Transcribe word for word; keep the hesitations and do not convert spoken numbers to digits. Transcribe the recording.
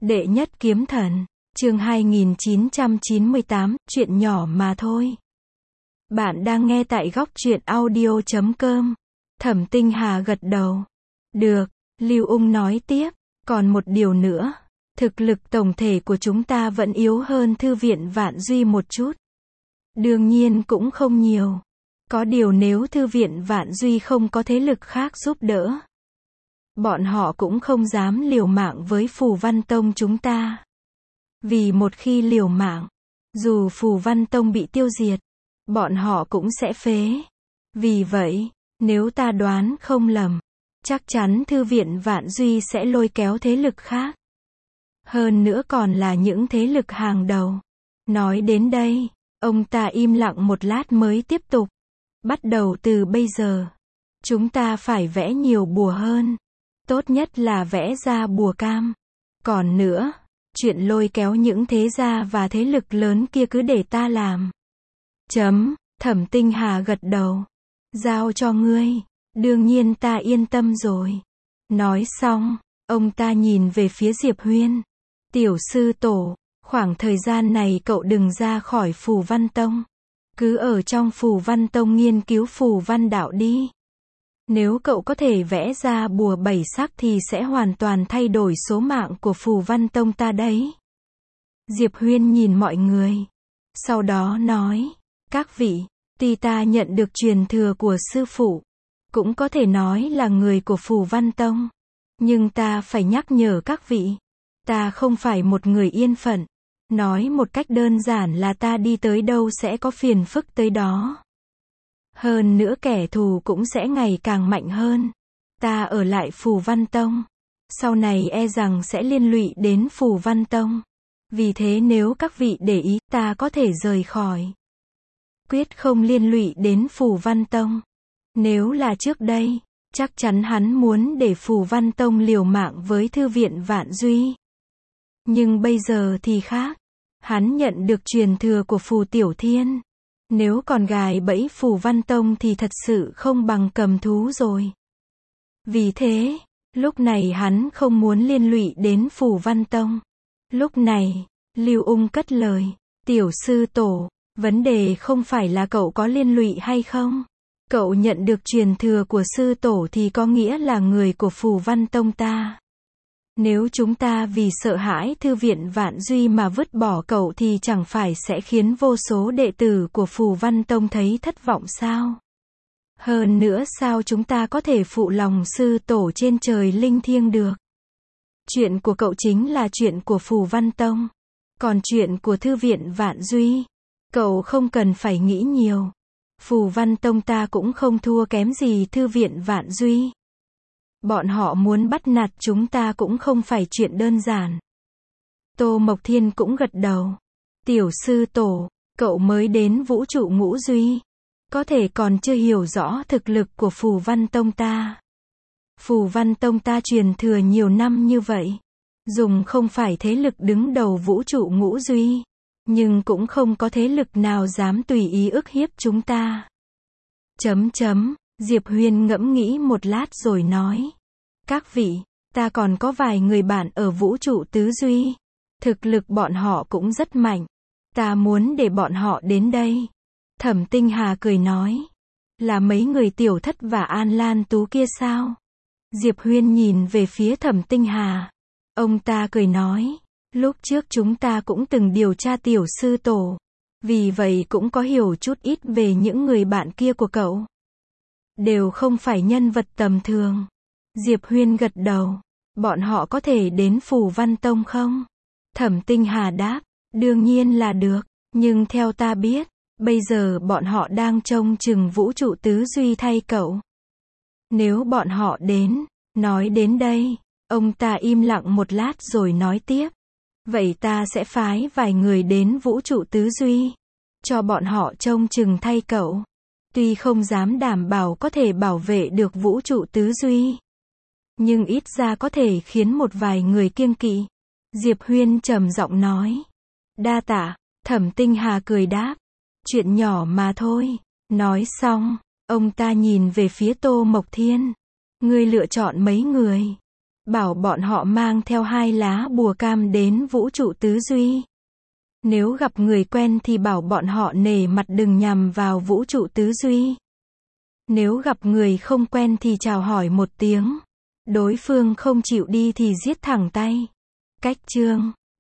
Đệ nhất kiếm thần, chương hai nghìn chín trăm chín mươi tám, chuyện nhỏ mà thôi. Bạn đang nghe tại góc truyện audio chấm com. Thẩm Tinh Hà gật đầu. Được, Lưu Ung nói tiếp, còn một điều nữa, thực lực tổng thể của chúng ta vẫn yếu hơn Thư viện Vạn Duy một chút. Đương nhiên cũng không nhiều. Có điều nếu Thư viện Vạn Duy không có thế lực khác giúp đỡ, bọn họ cũng không dám liều mạng với Phù Văn Tông chúng ta. Vì một khi liều mạng, dù Phù Văn Tông bị tiêu diệt, bọn họ cũng sẽ phế. Vì vậy, nếu ta đoán không lầm, chắc chắn Thư viện Vạn Duy sẽ lôi kéo thế lực khác. Hơn nữa còn là những thế lực hàng đầu. Nói đến đây, ông ta im lặng một lát mới tiếp tục. Bắt đầu từ bây giờ, chúng ta phải vẽ nhiều bùa hơn. Tốt nhất là vẽ ra bùa cam. Còn nữa, chuyện lôi kéo những thế gia và thế lực lớn kia cứ để ta làm. Chấm, Thẩm Tinh Hà gật đầu. Giao cho ngươi, đương nhiên ta yên tâm rồi. Nói xong, ông ta nhìn về phía Diệp Huyên. Tiểu sư tổ, khoảng thời gian này cậu đừng ra khỏi Phù Văn Tông. Cứ ở trong Phù Văn Tông nghiên cứu Phù Văn đạo đi. Nếu cậu có thể vẽ ra bùa bảy sắc thì sẽ hoàn toàn thay đổi số mạng của Phù Văn Tông ta đấy. Diệp Huyên nhìn mọi người. Sau đó nói, các vị, tuy ta nhận được truyền thừa của sư phụ, cũng có thể nói là người của Phù Văn Tông. Nhưng ta phải nhắc nhở các vị, ta không phải một người yên phận. Nói một cách đơn giản là ta đi tới đâu sẽ có phiền phức tới đó. Hơn nữa kẻ thù cũng sẽ ngày càng mạnh hơn. Ta ở lại Phù Văn Tông, sau này e rằng sẽ liên lụy đến Phù Văn Tông. Vì thế nếu các vị để ý, ta có thể rời khỏi. Quyết không liên lụy đến Phù Văn Tông. Nếu là trước đây, chắc chắn hắn muốn để Phù Văn Tông liều mạng với Thư viện Vạn Duy. Nhưng bây giờ thì khác. Hắn nhận được truyền thừa của Phù Tiểu Thiên. Nếu còn gài bẫy Phù Văn Tông thì thật sự không bằng cầm thú rồi. Vì thế, lúc này hắn không muốn liên lụy đến Phù Văn Tông. Lúc này, Lưu Ung cất lời, tiểu sư tổ, vấn đề không phải là cậu có liên lụy hay không. Cậu nhận được truyền thừa của sư tổ thì có nghĩa là người của Phù Văn Tông ta. Nếu chúng ta vì sợ hãi Thư viện Vạn Duy mà vứt bỏ cậu thì chẳng phải sẽ khiến vô số đệ tử của Phù Văn Tông thấy thất vọng sao? Hơn nữa sao chúng ta có thể phụ lòng sư tổ trên trời linh thiêng được? Chuyện của cậu chính là chuyện của Phù Văn Tông. Còn chuyện của Thư viện Vạn Duy, cậu không cần phải nghĩ nhiều. Phù Văn Tông ta cũng không thua kém gì Thư viện Vạn Duy. Bọn họ muốn bắt nạt chúng ta cũng không phải chuyện đơn giản. Tô Mộc Thiên cũng gật đầu. Tiểu sư tổ, cậu mới đến vũ trụ ngũ duy. Có thể còn chưa hiểu rõ thực lực của Phù Văn Tông ta. Phù Văn Tông ta truyền thừa nhiều năm như vậy. Dùng không phải thế lực đứng đầu vũ trụ ngũ duy. Nhưng cũng không có thế lực nào dám tùy ý ức hiếp chúng ta. Chấm chấm. Diệp Huyên ngẫm nghĩ một lát rồi nói. Các vị, ta còn có vài người bạn ở vũ trụ tứ duy. Thực lực bọn họ cũng rất mạnh. Ta muốn để bọn họ đến đây. Thẩm Tinh Hà cười nói. Là mấy người Tiểu Thất và An Lan Tú kia sao? Diệp Huyên nhìn về phía Thẩm Tinh Hà. Ông ta cười nói. Lúc trước chúng ta cũng từng điều tra tiểu sư tổ. Vì vậy cũng có hiểu chút ít về những người bạn kia của cậu. Đều không phải nhân vật tầm thường. Diệp Huyên gật đầu. Bọn họ có thể đến Phù Văn Tông không? Thẩm Tinh Hà đáp. Đương nhiên là được. Nhưng theo ta biết, bây giờ bọn họ đang trông chừng vũ trụ tứ duy thay cậu. Nếu bọn họ đến, nói đến đây, ông ta im lặng một lát rồi nói tiếp. Vậy ta sẽ phái vài người đến vũ trụ tứ duy. Cho bọn họ trông chừng thay cậu. Tuy không dám đảm bảo có thể bảo vệ được vũ trụ tứ duy. Nhưng ít ra có thể khiến một vài người kiêng kỵ. Diệp Huyên trầm giọng nói. Đa tạ, Thẩm Tinh Hà cười đáp. Chuyện nhỏ mà thôi. Nói xong, ông ta nhìn về phía Tô Mộc Thiên. Ngươi lựa chọn mấy người? Bảo bọn họ mang theo hai lá bùa cam đến vũ trụ tứ duy. Nếu gặp người quen thì bảo bọn họ nể mặt đừng nhằm vào vũ trụ tứ duy. Nếu gặp người không quen thì chào hỏi một tiếng. Đối phương không chịu đi thì giết thẳng tay. Cách chương